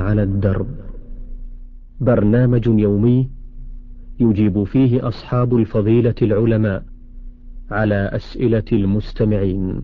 على الدرب، برنامج يومي يجيب فيه أصحاب الفضيلة العلماء على أسئلة المستمعين.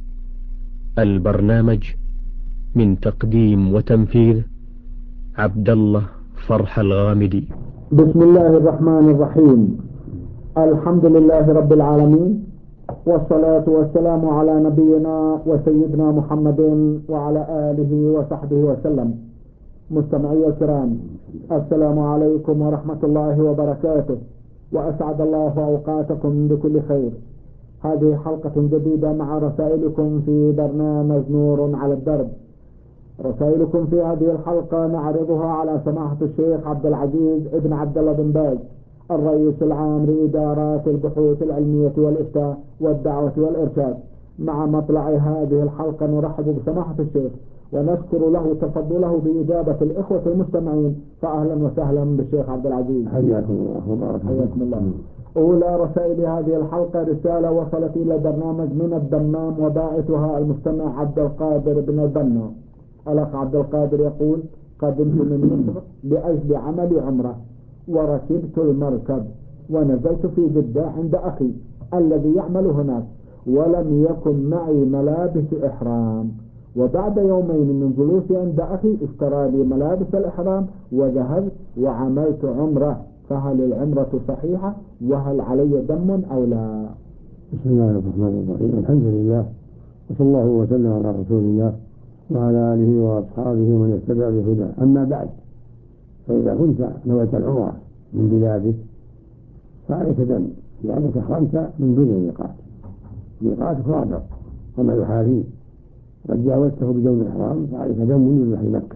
البرنامج من تقديم وتنفيذ عبد الله فرح الغامدي. بسم الله الرحمن الرحيم. الحمد لله رب العالمين، والصلاة والسلام على نبينا وسيدنا محمد وعلى آله وصحبه وسلم. مستمعي الكرام، السلام عليكم ورحمة الله وبركاته، وأسعد الله أوقاتكم بكل خير. هذه حلقة جديدة مع رسائلكم في برنامج نور على الدرب. رسائلكم في هذه الحلقة نعرضها على سماحة الشيخ عبد العزيز ابن عبد الله بن باز، الرئيس العام لإدارات البحوث العلمية والإفتاء والدعوة والإرشاد. مع مطلع هذه الحلقة نرحب بسماحة الشيخ ونشكر له تفضله بإجابة الإخوة المستمعين، فأهلا وسهلا بالشيخ عبد العزيز. حياكم الله وبارك حياكم الله. أولى رسائل هذه الحلقة رسالة وصلت إلى البرنامج من الدمام، وباعثها المستمع عبد القادر بن البنا. الأخ عبد القادر يقول: قدمت من مصر لأجل عمل عمرة، وركبت المركب ونزلت في جدة عند أخي الذي يعمل هناك، ولم يكن معي ملابس إحرام، وبعد يومين من جلوسي عند أخي اشترى لي ملابس الإحرام وذهبت وعملت عمرة، فهل العمرة صحيحة؟ وهل علي دم أو لا؟ بسم الله الرحمن الرحيم. الحمد لله، وصلى الله وسلم على رسول الله وعلى آله وأصحابه ومن اهتدى بهداه. أما بعد، فإذا كنت نويت العمرة من بلادك فعليك دم، لأنك أحرمت من دون الميقات. ميقاتك رابط وما يحاذيه، قد جاوزته بدون الإحرام فعليك دم من أهل مكة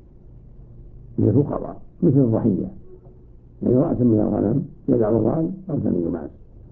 من الفقراء مثل الضحية، يعني رأس من الغنم يدع الران أو ثمن معه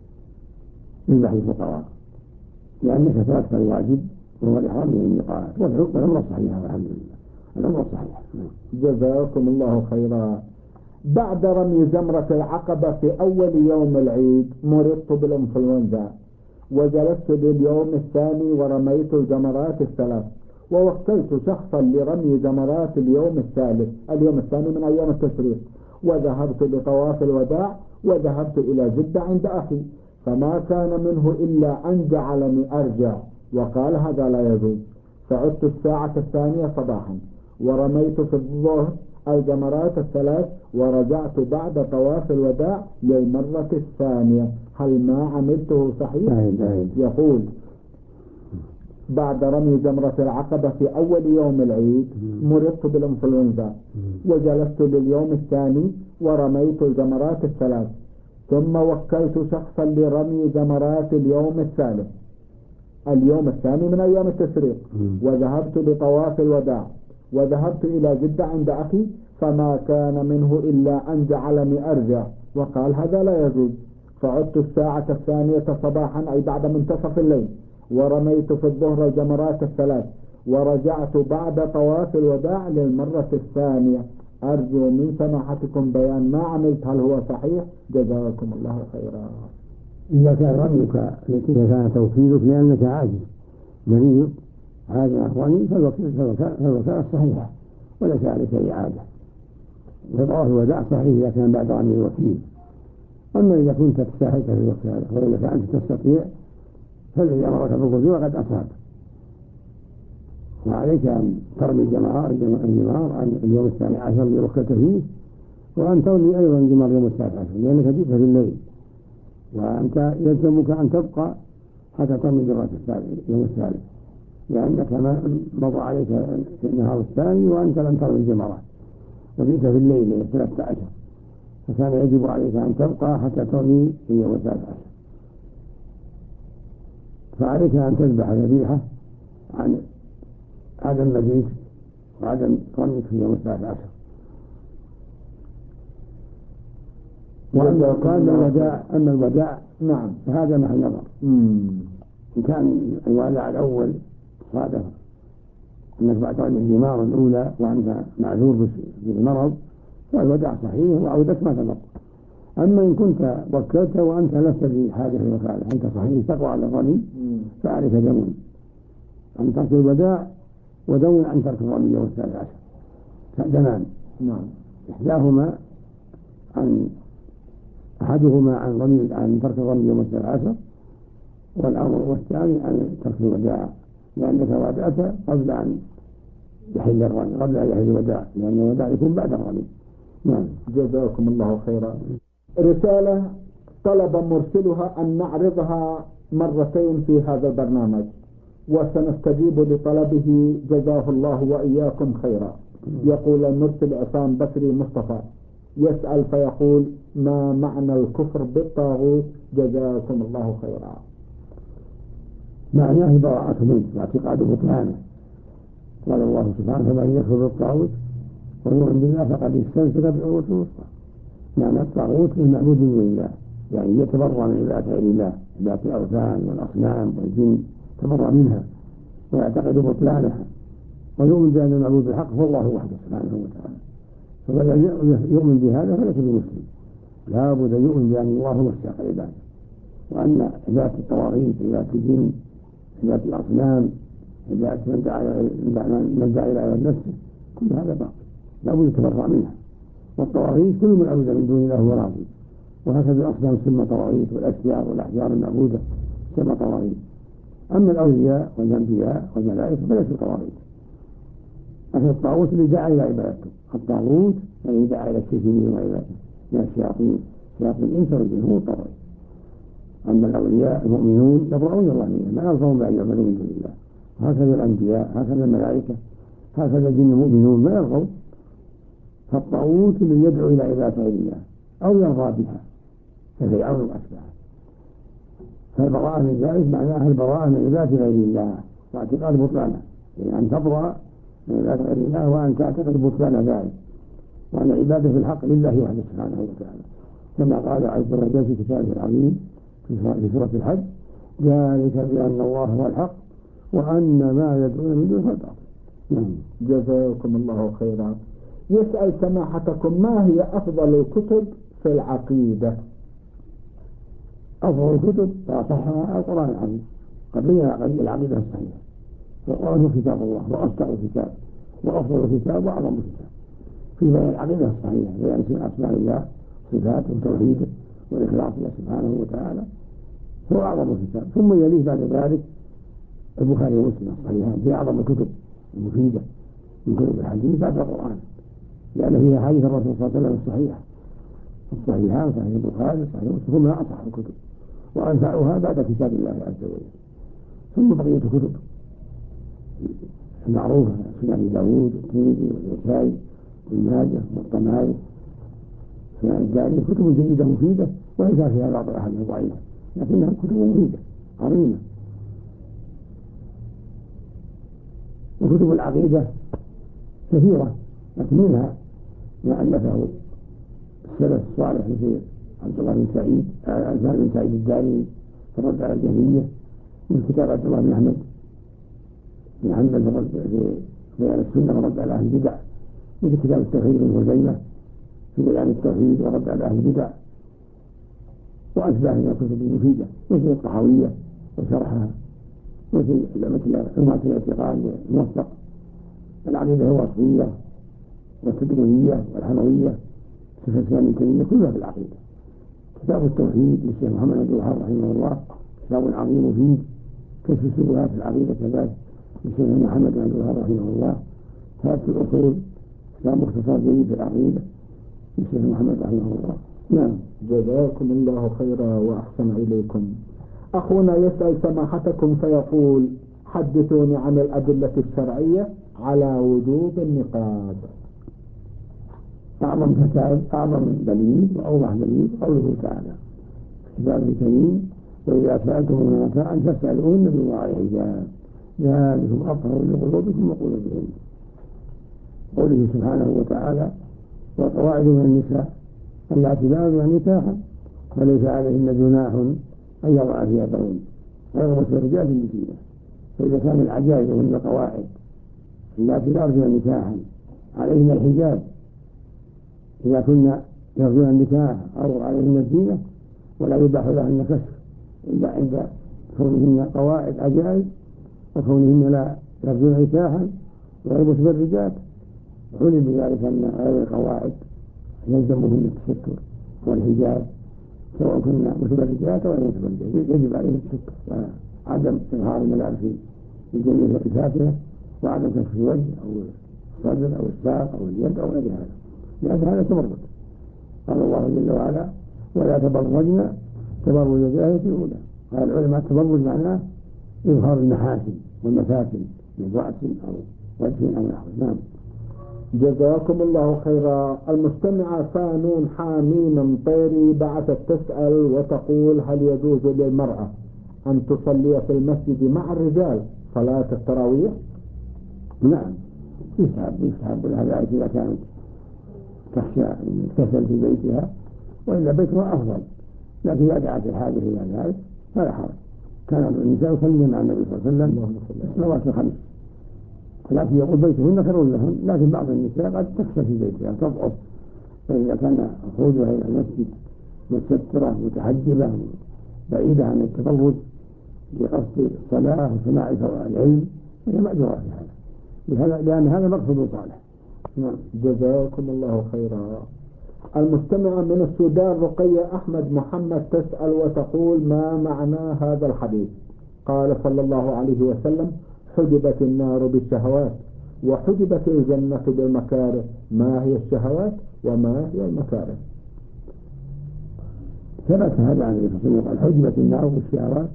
يذبح الفقراء، لأنك تركت الواجب وهو الإحرام من الميقات. والعمرة صحيحة والحمد لله، العمرة صحيحة. جزاكم الله خيرا. بعد رمي جمرة العقبة في أول يوم العيد مرضت بالإنفلونزا، وجلست لليوم الثاني ورميت الجمرات الثلاث، ووكلت شخصا لرمي جمرات اليوم الثاني من أيام التشريق، وذهبت لطواف الوداع، وذهبت إلى جدة عند أخي، فما كان منه إلا أن جعلني أرجع وقال هذا لا يجوز. فعدت الساعة الثانية صباحا ورميت في الظهر الجمرات الثلاث، ورجعت بعد طواف الوداع للمرة الثانية، هل ما عملته صحيح؟ يقول: بعد رمي جمرة العقبة في أول يوم العيد مرضت بالإنفلونزا، وجلست لليوم الثاني ورميت الجمرات الثلاث، ثم وكلت شخصا لرمي جمرات اليوم الثاني من أيام التشريق، وذهبت لطواف الوداع، وذهبت إلى جدة عند أخي، فما كان منه إلا أن جعلني أرجع وقال هذا لا يجوز. فعدت الساعة الثانية صباحا أي بعد منتصف الليل، ورميت في الظهر الجمرات الثلاث، ورجعت بعد طواف الوداع للمرة الثانية. أرجو من سماحتكم بيان ما عملت، هل هو صحيح؟ جزاكم الله خيرا. إذا كان رميك إذا كان توكيلك لأنك عاجز مريض عاجز أخواني فالوكالة صحيحة وليس عليك إعادة، وطواف الوداع صحيح إذا كان بعد رمي الوكيل. أما إذا كنت تستحق في الوكالة وإذا أنت تستطيع فالذي أمرك بالرجوع قد أصاب، وعليك أن ترمي الجمار عن اليوم الثاني عشر اللي وكلت فيه، وأن ترمي أيضا جمار اليوم الثالث عشر لأنك جئت في الليل، وأنت يلزمك أن تبقى حتى ترمي جمرة اليوم الثالث، لأنك مضى عليك في النهار الثاني وأنت لم ترمي الجمرات وجئت في الليل 13، فكان يجب عليك أن تبقى حتى ترمي في اليوم الثالث عشر. فعليك أن تذبح ذبيحة عن عدم مجيئك وعدم رميك في اليوم الثالث عشر. أما الوداع نعم فهذا محل نظر. إن كان الوداع الأول صادف أنك بعد رمي الجمار الأولى وأنت معذور بالمرض فالوداع صحيح وعودك ما تضر. أما إن كنت وكلت وأنت لست بحاجة للوكالة، أنت صحيح تقوى على الرمي، فعليك دم عن ترك الوداع ودم عن ترك الرمي اليوم الثالث عشر. دمان. نعم. إحداهما أحدهما عن ترك الرمي يوم 13، والثاني عن ترك الوداع، لأنك وادعت قبل أن يحل الرمي، قبل أن يحل الوداع، لأن الوداع يكون بعد الرمي. نعم. جزاكم الله خيرا. رسالة طلب مرسلها أن نعرضها مرتين في هذا البرنامج، وسنستجيب لطلبه جزاه الله وإياكم خيرا. يقول المرسل عصام بكري مصطفى، يسأل فيقول: ما معنى الكفر بالطاغوت؟ جزاكم الله خيرا. معناه براءة منه واعتقاد بطلانه. قال الله سبحانه: فمن يكفر بالطاغوت ويؤمن بالله فقد استمسك بالعروة الوثقى. معنى الطاغوت المعبود من الله، يعني يتبرأ من عبادة غير الله، عبادة الأوثان والأصنام والجن، تبرأ منها ويعتقد بطلانها، ويؤمن بأن المعبود بالحق هو الله وحده سبحانه وتعالى. فمن يؤمن بهذا فليس بمسلم، لا بد أن يؤمن بأن الله هو الساق العبادة، وأن عبادة الطواغيت، عبادة الجن، عبادة الأصنام، عبادة من دعا إلى عبادة نفسه، كل هذا باطل، لا بد يتبرأ منها. والطواغيت كل من عبد من دون الله هو راضي، وهكذا الأصنام تسمى طواغيت، والأشجار والأحجار المعبودة تسمى طواغيت. أما الأولياء والأنبياء والملائكة فليسوا طواغيت، لكن الطاغوت اللي دعا إلى عبادته، الطاغوت الذي دعا إلى الشرك به وعبادته من الشياطين، شياطين الإنس والجن هو الطاغوت. أما الأولياء المؤمنون يبرؤون الله منهم، ما يرضون بأن يعبدوا من دون الله. هكذا الأنبياء، هكذا الملائكة، هكذا الجن المؤمنون ما يرضون. فالطاغوت الذي يدعو إلى عبادة غير الله أو يرضى بها كفرعون وأتباعه. فالبراءة من ذلك معناها البراءة من عبادة غير الله واعتقاد بطلانه، يعني أن تبرأ من عبادة غير الله وأن تعتقد بطلان ذلك، وأن العبادة في الحق لله وحده سبحانه وتعالى، كما قال عز وجل في كتابه العظيم في سورة الحج: ذلك بأن الله هو الحق وأن ما يدعون من دونه الباطل. جزاكم الله خيرا. يسأل سماحتكم: ما هي أفضل الكتب في العقيدة؟ أفضل الكتب وأصحها القرآن العظيم، قبلها العقيدة الصحيحة، والقرآن هو كتاب الله وأصدق كتاب وأفضل كتاب وأعظم كتاب في بيان العقيدة الصحيحة، بيان أسماء الله صفاته وتوحيده والإخلاص له سبحانه وتعالى، هو أعظم كتاب. ثم يليه بعد ذلك البخاري ومسلم الصحيحان، هي أعظم الكتب المفيدة من كتب الحديث بعد القرآن، لأن فيها حديث الرسول صلى الله عليه وسلم الصحيحة. الصحيحان صحيح البخاري صحيح مسلم هما أصح الكتب وأنفعها بعد كتاب الله عز وجل. ثم بقية الكتب المعروفة سنن أبي داود والترمذي والنسائي وابن ماجه والطبراني، سنن الدارمي، كتب جيدة مفيدة، وإن كان فيها بعض الأحاديث ضعيفة لكنها كتب مفيدة عظيمة. وكتب العقيدة كثيرة، لكن منها ما ألفه السلف الصالح مثل عبد الله بن سعيد بن سعيد الدارمي في الرد على الجهمية، من كتاب عبد الله بن أحمد بن حنبل في بيان السنة ورد على أهل البدع، مثل كتاب التوحيد بن خزيمة في بيان التوحيد ورد على أهل البدع، وأشباه من الكتب المفيدة مثل الطحاوية وشرحها، مثل علمة الاعتقاد الموثق، العقيدة الوصفية والتدريبية والحموية، صفة الإسلام الكريمة كلها في العقيدة. كتاب التوحيد للشيخ محمد عبد الوهاب رحمه الله كتاب عظيم مفيد. كشف الشبهات في العقيدة كذلك للشيخ محمد عبد الوهاب رحمه الله. كتاب الأصول كتاب مختصر جيد في العقيدة للشيخ محمد رحمه الله. نعم. جزاكم الله خيرا وأحسن إليكم. أخونا يسأل سماحتكم فيقول: حدثوني عن الأدلة الشرعية على وجوب النقاب. أعظم دليل وأوضح دليل قوله تعالى في كتابه الكريم: وإذا سألتم متاعا فاسألوهن من وراء حجاب ذلكم أطهر لقلوبكم وقلوبهم. قوله سبحانه وتعالى: والقواعد من النساء اللاتي لا يرجون نكاحا فليس عليهن جناح أن يضعن ثيابهن غير متبرجات بزينة. فإذا كان العجائز وهن القواعد اللاتي لا يرجون نكاحا عليهن الحجاب إذا كنا يرجون النكاح أو عليهن الزينة، ولا يباح لهن كسر إلا عند كونهن قواعد عجائز وكونهن لا يرجون نكاحا غير متبرجات، علم بذلك أن غير القواعد يلزمهن التستر والحجاب سواء كنا متبرجات أو غير متبرجات، يجب عليه التستر وعدم إظهار الملابس في جميع الفاتحة، وعدم كشف الوجه أو الصدر أو الساق أو اليد أو غير هذا، لأن هذا تبرج. قال الله جل وعلا: ولا تبرجن تبرج الجاهلية الأولى. قال العلماء التبرج معناه إظهار المحاسن والمفاتن من رأس أو وجه أو نحو. نعم. جزاكم الله خيرا. المستمعة فانون حاميم طيري بعثت تسأل وتقول: هل يجوز للمرأة أن تصلي في المسجد مع الرجال صلاة التراويح؟ نعم، يستحب لها ذلك إذا كانت تخشى أن تكسل في بيتها، وإلا بيتها أفضل، لكن إذا دعت الحاجة إلى ذلك فلا حرج. كان النساء يصلين مع النبي صلى الله عليه وسلم الصلوات الخمس، لكن يقول بيتهن خير لهن، لكن بعض النساء قد تخشى في بيتها تضعف، فإذا كان خروجها إلى المسجد مستترة متحجبة بعيدة عن التبرج بقصد الصلاة وسماع العلم فهي مأجورة في هذا، لأن هذا مقصود صالح. جزاكم الله خيرا. المستمعة من السودان رقية أحمد محمد تسأل وتقول: ما معنى هذا الحديث؟ قال صلى الله عليه وسلم: حجبت النار بالشهوات وحجبت الجنة بالمكاره، ما هي الشهوات وما هي المكاره؟ ثبت هذا عن النبي صلى الله عليه وسلم: حجبت النار بالشهوات،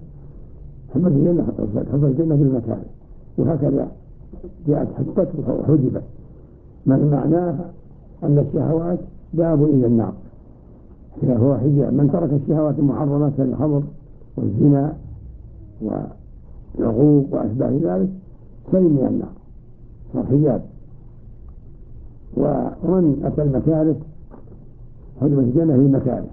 حجبت الجنة بالمكاره، وهكذا جاءت حجبت وحجبت، معناها أن الشهوات باب إلى النار، هو حجاب. من ترك الشهوات المحرمة كالخمر والزنا والعقوق وأشباه ذلك سلم من النار، صار حجاب. ومن أتى المكاره حجبت الجنة بالمكاره،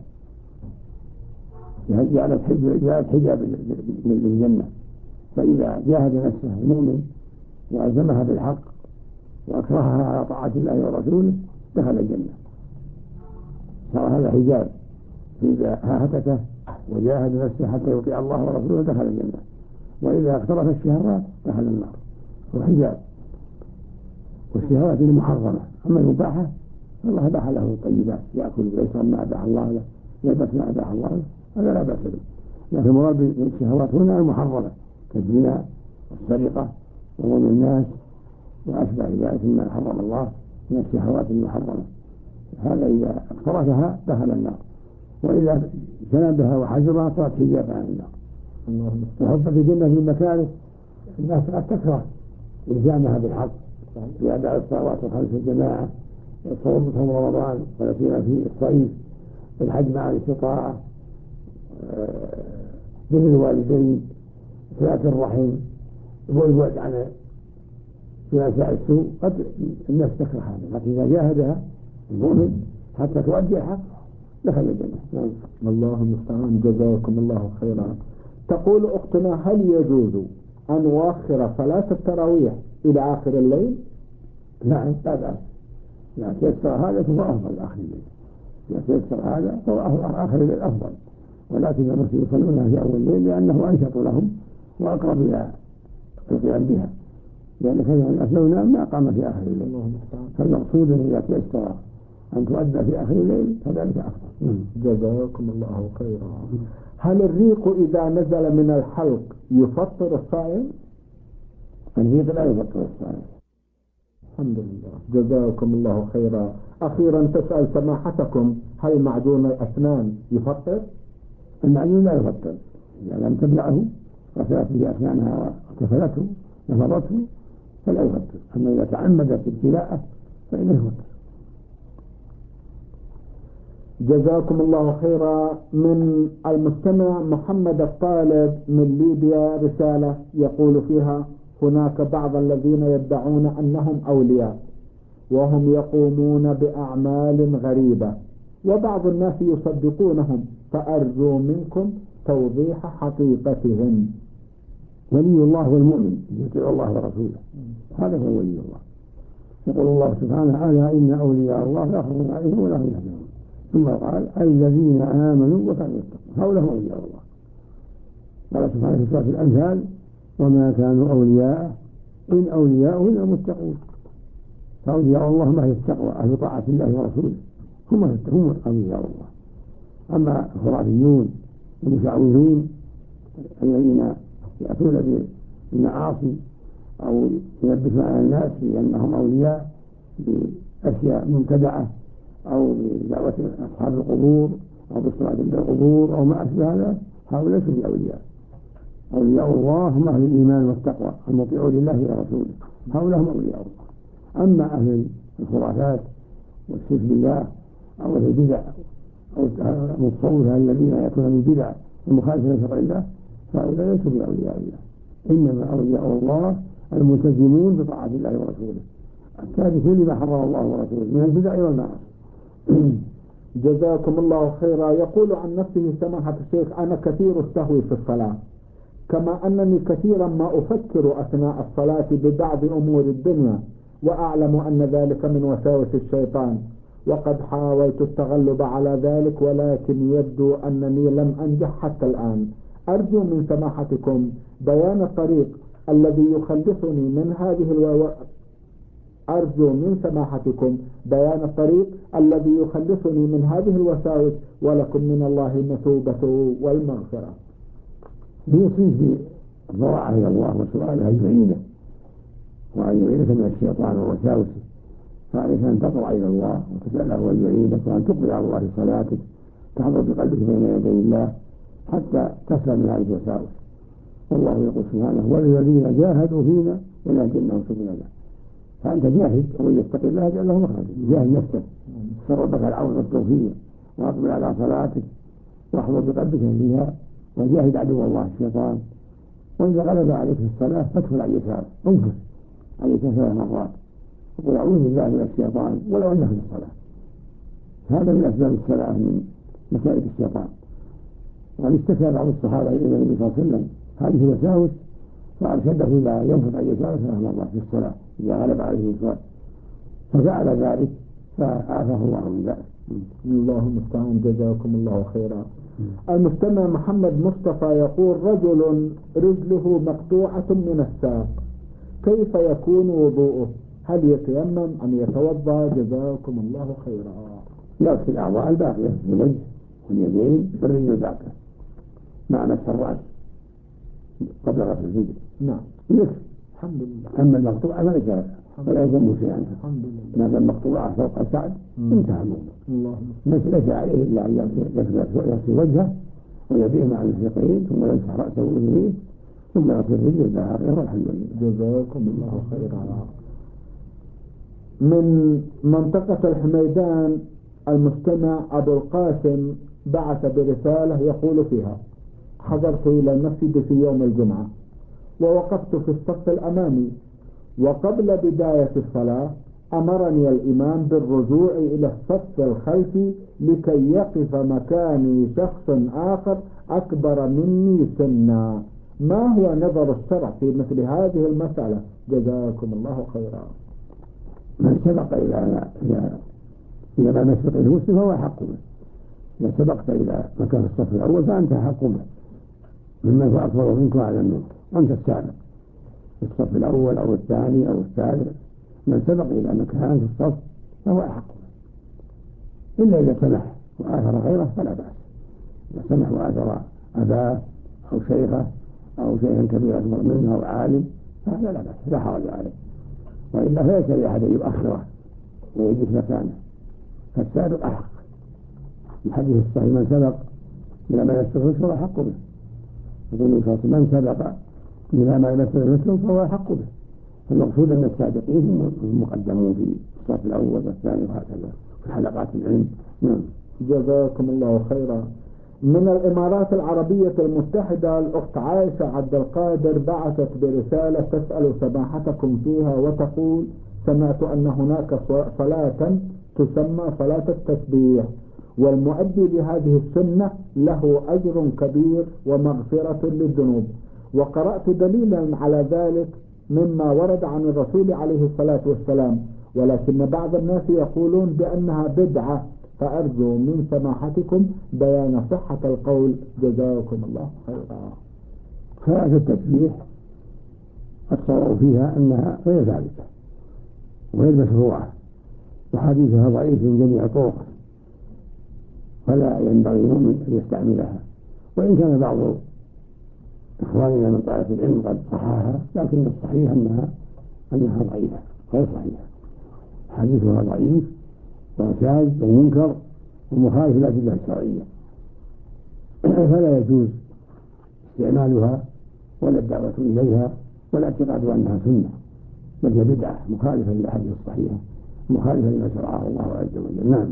جعلت حجاب للجنة. فإذا جاهد نفسه المؤمن وألزمها بالحق وأكرهها على طاعة الله ورسوله دخل الجنة، صار هذا حجاب. إذا هتكه وجاهد نفسه حتى يطيع الله ورسوله دخل الجنة، وإذا اقترف الشهوات دخل النار، هو حجاب. والشهوات المحرمة، أما المباحة فالله أباح له الطيبات، يأكل ويشرب ما أباح الله له، يلبس ما أباح الله له، هذا لا بأس به. لكن المراد بالشهوات هنا المحرمة كالزنا والسرقة وظلم الناس وأشبه ذلك مما حرم الله من الشهوات المحرمة، هذا إذا اقترفها دخل النار، وإذا جنبها وحجرها صارت حجابا عن النار. وحب في الجنة في المكاره، الناس قد تكره إلزامها بالحق في أداء الصلوات الخمس الجماعة، صوم رمضان ولا سيما في الصيف، الحج مع الاستطاعة، بر الوالدين، صلة الرحم، والبعد عن مساء السوء. قد الناس تكره هذا، لكن إذا جاهدها المؤمن حتى تؤدي الحق دخل الجنة. الله المستعان. جزاكم الله خيرا. تقول أختنا: هل يجوز أن نؤخر صلاة التراويح إلى آخر الليل؟ نعم، لا بأس، لا تيسر هذا فهو أفضل آخر الليل، لا تيسر هذا فهو آخر الليل أفضل، ولكن المسلمين يصلونها في أول الليل لأنه أنشط لهم وأقرب إلى القيام بها، لأن كثير من الناس لو نام ما قام في آخر الليل. فالمقصود إذا تيسر أن تؤدى في آخر الليل فذلك أفضل. جزاكم الله خيرا. هل الريق إذا نزل من الحلق يفطر الصائم؟ الريق لا يفطر الصائم. الحمد لله. جزاكم الله خيرا. أخيرا تسأل سماحتكم: هل معجون الأسنان يفطر؟ المعجون لا يفطر إذا لم تبلعه غسلت به أسنانها وكفلته نفضته فلا يفطر، أما إذا تعمدت ابتلاءه فإنه يفطر. جزاكم الله خيرا. من المستمع محمد الطالب من ليبيا رسالة يقول فيها: هناك بعض الذين يدعون أنهم أولياء وهم يقومون بأعمال غريبة، وبعض الناس يصدقونهم، فأرجو منكم توضيح حقيقتهم. ولي الله هو المؤمن يطيع الله ورسوله، هذا هو ولي الله. يقول الله سبحانه: ألا إن أولياء الله لا خوف عليهم ولا هم يحزنون. ثم قال: الذين آمنوا وكانوا يتقون، هؤلاء هم أولياء الله. قال سبحانه في سورة الأنفال: وما كانوا أولياء إن أولياءه إلا المتقون. فأولياء الله ما هي التقوى أهل طاعة الله ورسوله هم أولياء الله. أما الخرافيون والمشعوذون الذين يأتون بالمعاصي أو يلبسون على الناس بأنهم أولياء بأشياء مبتدعة أو بدعوة أصحاب القبور أو بالصلاة عند القبور أو ما أشبه هذا، هؤلاء ليسوا بأولياء. أولياء الله هم أهل الإيمان والتقوى المطيعون لله ورسوله، هؤلاء هم أولياء الله. أما أهل الخرافات والشرك بالله أو البدع أو المتصوفة الذين يأتون بالبدع المخالفة لشرع الله فهؤلاء ليسوا بأولياء الله، إنما أولياء الله الملتزمون بطاعة الله ورسوله التاركون لما حرم الله ورسوله من البدع والمعاصي. جزاكم الله خيرا. يقول عن نفسه سماحة الشيخ: أنا كثير السهو في الصلاة، كما أنني كثيرا ما أفكر أثناء الصلاة ببعض أمور الدنيا، وأعلم أن ذلك من وساوس الشيطان، وقد حاولت التغلب على ذلك ولكن يبدو أنني لم أنجح حتى الآن. أرجو من سماحتكم بيان الطريق الذي يخلصني من هذه الوساوس، ولكم من الله المثوبة والمغفرة. يوصيك بالضراعة إلى الله وسؤالها يعينه وأن يعينك من الشيطان ووساوسه، فعليك أن تضرع إلى الله وتسأله أن يعينك وأن تقبل على الله في صلاتك، تحضر بقلبك بين يدي الله حتى تسلم من هذه الوساوس. والله يقول سبحانه: والذين جاهدوا فينا لنهدينهم سبلنا. فأنت جاهد، ومن يتق الله يجعل له مخرجا. جاهد نفسك، سر ربك العون والتوفيق، واقبل على صلاتك واحضر بقلبك فيها، وجاهد عدو الله الشيطان. وإذا غلب عليك في الصلاة فادخل عن يسارك، انفس عن يسارك 3 مرات وقل: أعوذ بالله من الشيطان، ولو أنك في الصلاة. هذا من أسباب السلامة من مكائد الشيطان. وقد اشتكى بعض الصحابة إلى النبي صلى الله عليه وسلم هذه الوساوس فأرشده إلى ينفث عن يساره 3 مرات في الصلاة إذا غلب عليه الصلاة، ففعل ذلك فعافاه الله من ذلك. اللهم استعان. جزاكم الله خيرا. المستمع محمد مصطفى يقول: رجل رجله مقطوعة من الساق، كيف يكون وضوءه؟ هل يتيمم أم يتوضأ؟ جزاكم الله خيرا. يغسل الأعضاء الباقية، الوجه واليدين والرجل الباقية مع مسح الرأس قبل غسل الرجل. نعم يكفي الحمد لله. أما المقطوعة فليس ولا يلزم شيئا. الحمد لله. ما دام مقطوعة فوق الكعب انتهى الموضوع. ليس عليه إلا أن يغسل وجهه ويديه مع المرفقين، ثم يمسح رأسه وأذنيه، ثم يغسل الرجل الباقية، والحمد لله. جزاكم الله خيرا. من منطقة الحميدان المستمع أبو القاسم بعث برسالة يقول فيها: حضرت إلى المسجد في يوم الجمعة ووقفت في الصف الأمامي، وقبل بداية الصلاة أمرني الإمام بالرجوع إلى الصف الخلفي لكي يقف مكاني شخص آخر أكبر مني سنا. ما هو نظر الشرع في مثل هذه المسألة؟ جزاكم الله خيرا. من سبق إلى ما نسبق المسلم فهو حق به. إذا سبقت إلى مكان الصف الأول فأنت حق به ممن هو أكبر منك وأعلم منك، وأنت السابق في الصف الأول أو الثاني أو الثالث. من سبق إلى مكان في الصف فهو أحق به، إلا إذا سمح وآثر غيره فلا بأس. إذا سمح وآثر أباه أو شيخه أو شيئا كبيرا أكبر منه أو عالم فهذا لا بأس، لا حرج عليه. وإلا فليس لأحد أن يؤخره ويجلس مكانه، فالسابق أحق. الحديث الصحيح: من سبق إلى ما يستطيع فهو أحق به. يقول من سبق إلى ما يستطيع فهو أحق به. فالمقصود أن السابقين هم المقدمون في الصف الأول والثاني وهكذا في حلقات العلم. جزاكم الله خيرا. من الإمارات العربية المتحدة الأخت عائشة عبد القادر بعثت برسالة تسأل سماحتكم فيها وتقول: سمعت أن هناك صلاة تسمى صلاة التسبيح، والمؤدي بهذه السنة له أجر كبير ومغفرة للذنوب، وقرأت دليلا على ذلك مما ورد عن الرسول عليه الصلاة والسلام، ولكن بعض الناس يقولون بأنها بدعة، فأرجو من سماحتكم بيان صحة القول. جزاكم الله خيرا. صلاة التسبيح الصواب فيها أنها غير ثابتة، وغير مشروعة، وحديثها ضعيف من جميع طرقه، فلا ينبغي المؤمن أن يستعملها. وإن كان بعض إخواننا من طائفة العلم قد صحاها، لكن الصحيح أنها ضعيفة غير صحيحة، حديثها ضعيف وشاذ ومنكر ومخالف للأدلة الشرعية، فلا يجوز استعمالها ولا الدعوة إليها ولا اعتقاد أنها سنة، بل هي بدعة مخالفة للأحاديث الصحيحة مخالفة لما شرعه الله عز وجل. نعم.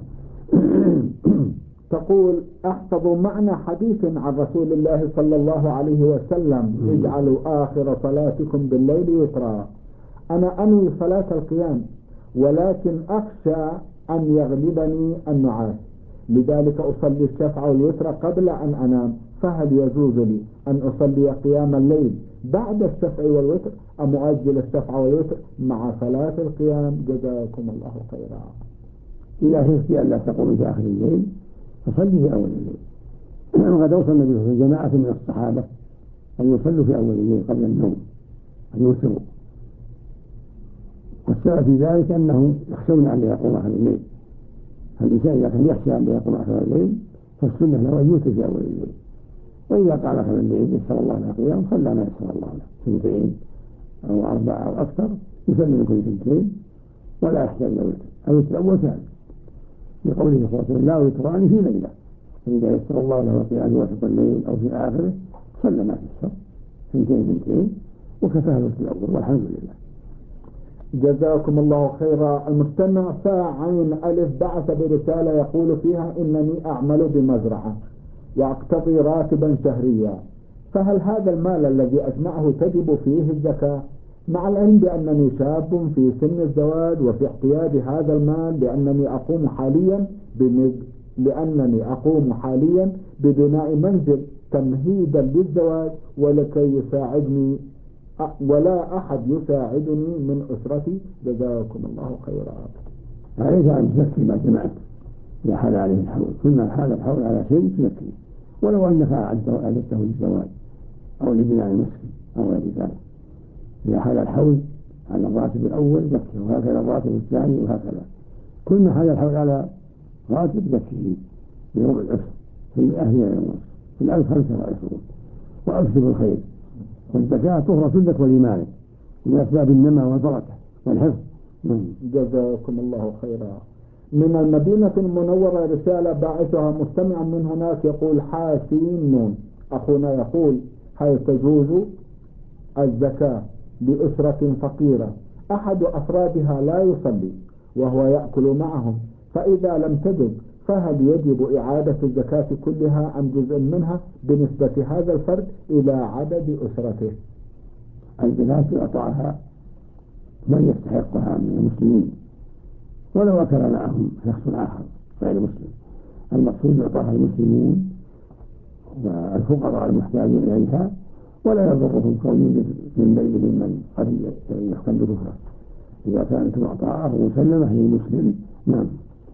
تقول: أحفظ معنى حديث عن رسول الله صلى الله عليه وسلم: اجعلوا آخر صلاتكم بالليل وترا. أنا أنوي صلاة القيام، ولكن أخشى أن يغلبني النعاس، لذلك أصلي الشفع والوتر قبل أن أنام، فهل يجوز لي أن أصلي قيام الليل بعد الشفع والوتر أم أؤجل الشفع والوتر مع صلاة القيام؟ جزاكم الله خيرا. إذا خفت أن لا تقوم في آخر الليل فصلي في أول الليل. وقد أوصى النبي صلى الله عليه وسلم جماعة من الصحابة أن يصلوا في أول الليل قبل النوم، أن يوتروا، والسبب في ذلك أنهم يخشون أن يقوم آخر الليل. فالإنسان إذا كان يخشى أن يقوم آخر الليل فالسنة له أن يوتر في أول الليل، وإذا قام آخر الليل يسر الله له القيام صلى ما يسر الله له، 2 أو 4 أو أكثر، يسلم من كل 2 ولا يحتاج إلى وتر. الوتر أول ثاني، لقوله صلى الله عليه وسلم: لا وتران في ليلة، فإذا يسر الله له القيام في وسط الليل أو في آخره صلى ما يسر، 2 وكفاه الوتر الأول، والحمد لله. جزاكم الله خيرا. المستمع عين ألف بعث برسالة يقول فيها: إنني أعمل بمزرعة وأقتضي راتبا شهريا، فهل هذا المال الذي أجمعه تجب فيه الزكاة؟ مع العلم بأنني شاب في سن الزواج وفي احتياج هذا المال لأنني أقوم حاليا ببناء منزل تمهيدا للزواج، ولكي يساعدني ولا أحد يساعدني من أسرتي، جزاكم الله خيرا. عليك أن تزكي ما جمعت إذا حال عليه الحول، كل ما حال الحول على شيء تزكي، ولو أنك أعدته للزواج أو لبناء المسجد أو غير ذلك. إذا حال الحول على الراتب الأول زكي، وهكذا الراتب الثاني، وهكذا كل ما حال الحول على راتب زكيه بربع العشر، في 100 ونصف، في 1000 25، وأكثر الخير. والزكاة طهرة لك ولمالك من أسباب النمى والبركة والحفظ. جزاكم الله خيرا. من المدينة المنورة رسالة باعثها مستمع من هناك يقول: حاسين أخونا يقول: هل تجوز الزكاة لأسرة فقيرة أحد أفرادها لا يصلي وهو يأكل معهم، فإذا لم تجب فهل يجب إعادة الزكاة كلها أم جزء منها بنسبة هذا الفرد إلى عدد أسرته؟ الزكاة يعطاها من يستحقها من المسلمين، ولو أكل معهم شخص آخر غير مسلم. المقصود يعطاها المسلمون والفقراء المحتاجين إليها، ولا يضرهم كون من بينهم من قد يحكم بكفره إذا كانت معطاءه مسلمة للمسلم. نعم.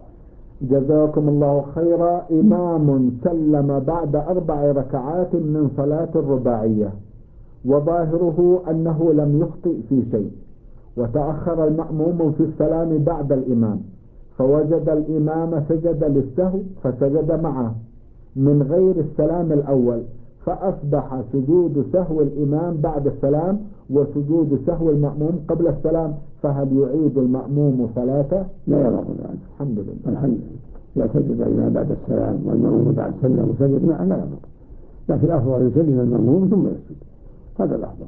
جزاكم الله خيرا. إمام سلم بعد 4 ركعات من صلاة الرباعية، وظاهره أنه لم يخطئ في شيء، وتأخر المأموم في السلام بعد الإمام، فوجد الإمام سجد للسهو فسجد معه من غير السلام الأول، فأصبح سجود سهو الإمام بعد السلام وسجود سهو المأموم قبل السلام، فهل يعيد المأموم صلاته؟ لا يضر ذلك. الحمد لله. الحمد لله. لا سجد الإمام بعد السلام والمأموم بعد السلام وسجد معه لا يضر، لكن الأفضل يسلم المأموم ثم يسجد، هذا الأفضل.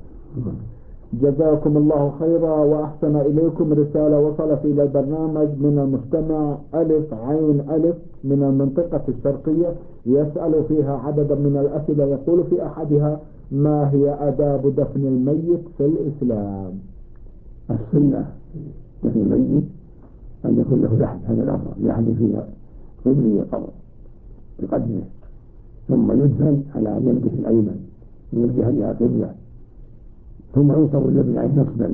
جزاكم الله خيرا وأحسن إليكم. رسالة وصلت إلى البرنامج من المستمع ألف عين ألف من المنطقة الشرقية، يسأل فيها عددا من الأسئلة. يقول في أحدها: ما هي آداب دفن الميت في الإسلام؟ السنة دفن الميت أن يكون له لحد، هذا الأفضل، لحد فيها قبل قبر بقدره، ثم يدفن على جنبه الأيمن من الجهة إلى قبلة، ثم ينصب الذبح عليه نصبا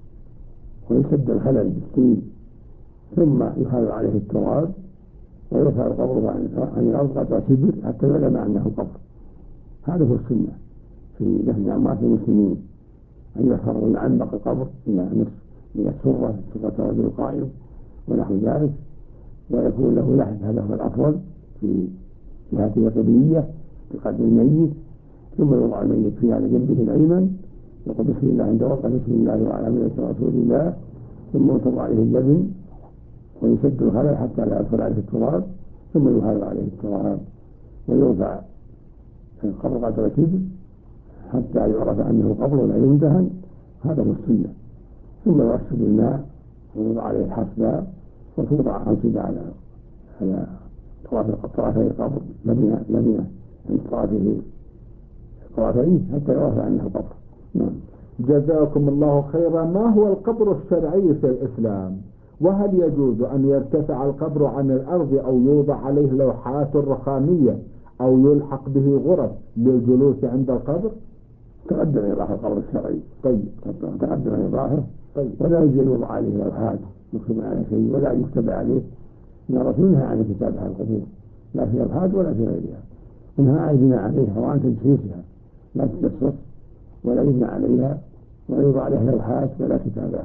ويسد الخلل بالطين، ثم يخال عليه التراب ويرفع قبره عن الأرض قطع شبر حتى يعلم أنه قبر. هذا هو السنة في دفن أموات المسلمين، أن يخرجون عن بقى القبر إلى نصف من السرة الرجل القائم ونحو ذلك، ويكون له لحد، هذا هو الأفضل في جهة القبلية بقدر الميت، ثم يوضع الميت في على جنبه الأيمن، يقول بسم الله عند وقت بسم الله وعلى ملة رسول الله، ثم يوضع عليه الجبن ويشد الخلل حتى لا يدخل عليه التراب، ثم يهال عليه التراب ويرفع القبر قدر كبر حتى يعرف أنه قبر لا يمتهن، هذا هو السنة. ثم يرش بالماء ويوضع عليه الحصباء وتوضع أنصبة على طرفي القبر لبنة من طرفيه حتى يعرف أنه قبر. نعم. جزاكم الله خيرا. ما هو القبر الشرعي في الإسلام؟ وهل يجوز أن يرتفع القبر عن الأرض أو يوضع عليه لوحات رخامية أو يلحق به غرف للجلوس عند القبر؟ تقدم إيضاح القبر الشرعي. طيب. تقدم إيضاحه. طيب. ولا يجوز يوضع عليه لوحات يكتب عليه شيء ولا يكتب عليه، إن الرسول نهى عن الكتابة على القبور لا في لوحات ولا في غيرها، ونهى عن البناء عليها وعن تجسيسها، لا تجسس ولا يبنى عليها ولا يوضع عليها لوحات ولا كتابات.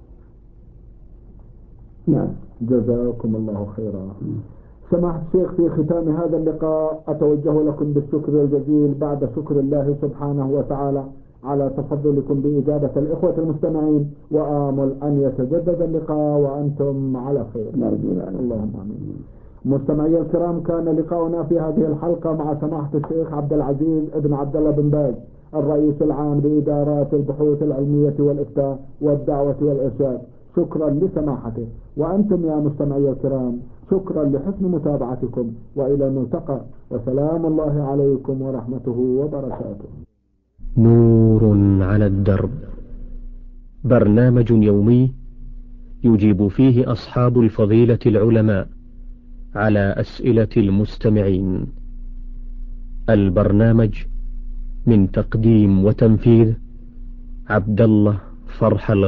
نعم. جزاكم الله خيرا. سماحة الشيخ، في ختام هذا اللقاء أتوجه لكم بالشكر الجزيل بعد شكر الله سبحانه وتعالى على تفضلكم بإجابة الإخوة المستمعين، وآمل أن يتجدد اللقاء وأنتم على خير. اللهم آمين. مستمعي الكرام، كان لقاؤنا في هذه الحلقة مع سماحة الشيخ عبد العزيز ابن عبد الله بن باز، الرئيس العام لإدارات البحوث العلمية والإفتاء والدعوة والإرشاد. شكرا لسماحته. وأنتم يا مستمعي الكرام شكرا لحسن متابعتكم، وإلى الملتقى، وسلام الله عليكم ورحمته وبركاته. نور على الدرب، برنامج يومي يجيب فيه أصحاب الفضيلة العلماء على أسئلة المستمعين. البرنامج من تقديم وتنفيذ عبد الله فرح